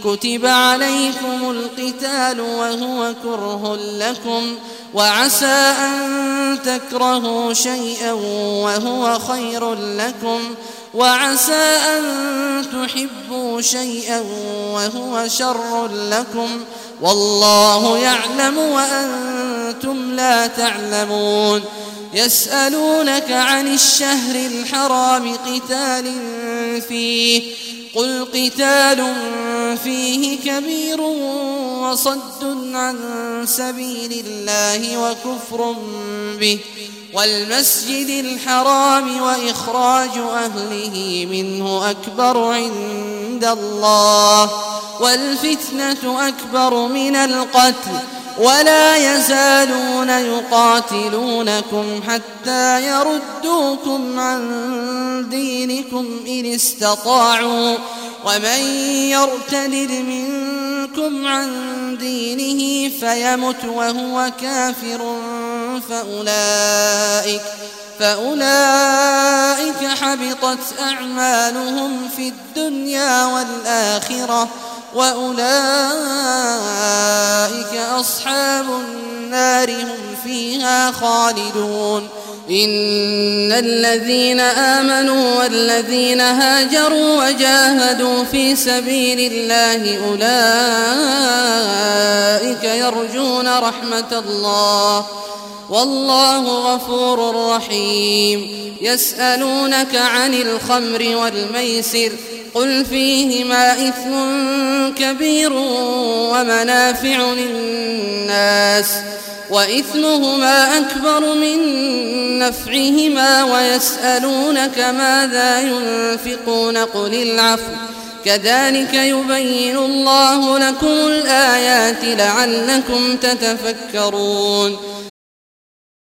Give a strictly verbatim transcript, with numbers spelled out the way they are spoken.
كتب عليكم القتال وهو كره لكم وعسى أن تكرهوا شيئا وهو خير لكم وعسى أن تحبوا شيئا وهو شر لكم والله يعلم وأنتم لا تعلمون. يسألونك عن الشهر الحرام قتال فيه قل قتال فيه كبير وصد عن سبيل الله وكفر به والمسجد الحرام وإخراج أهله منه أكبر عند الله والفتنة أكبر من القتل ولا يزالون يقاتلونكم حتى يردوكم عن دينكم إن استطاعوا ومن يرتد منكم عن دينه فيمت وهو كافر فأولئك, فأولئك حبطت أعمالهم في الدنيا والآخرة وأولئك أصحاب النار هم فيها خالدون. إن الذين آمنوا والذين هاجروا وجاهدوا في سبيل الله أولئك يرجون رحمة الله والله غفور رحيم. يسألونك عن الخمر والميسر قل فيهما إثم كبير ومنافع للناس وإثمهما أكبر من نفعهما ويسألونك ماذا ينفقون قل العفو كذلك يبين الله لكم الآيات لعلكم تتفكرون.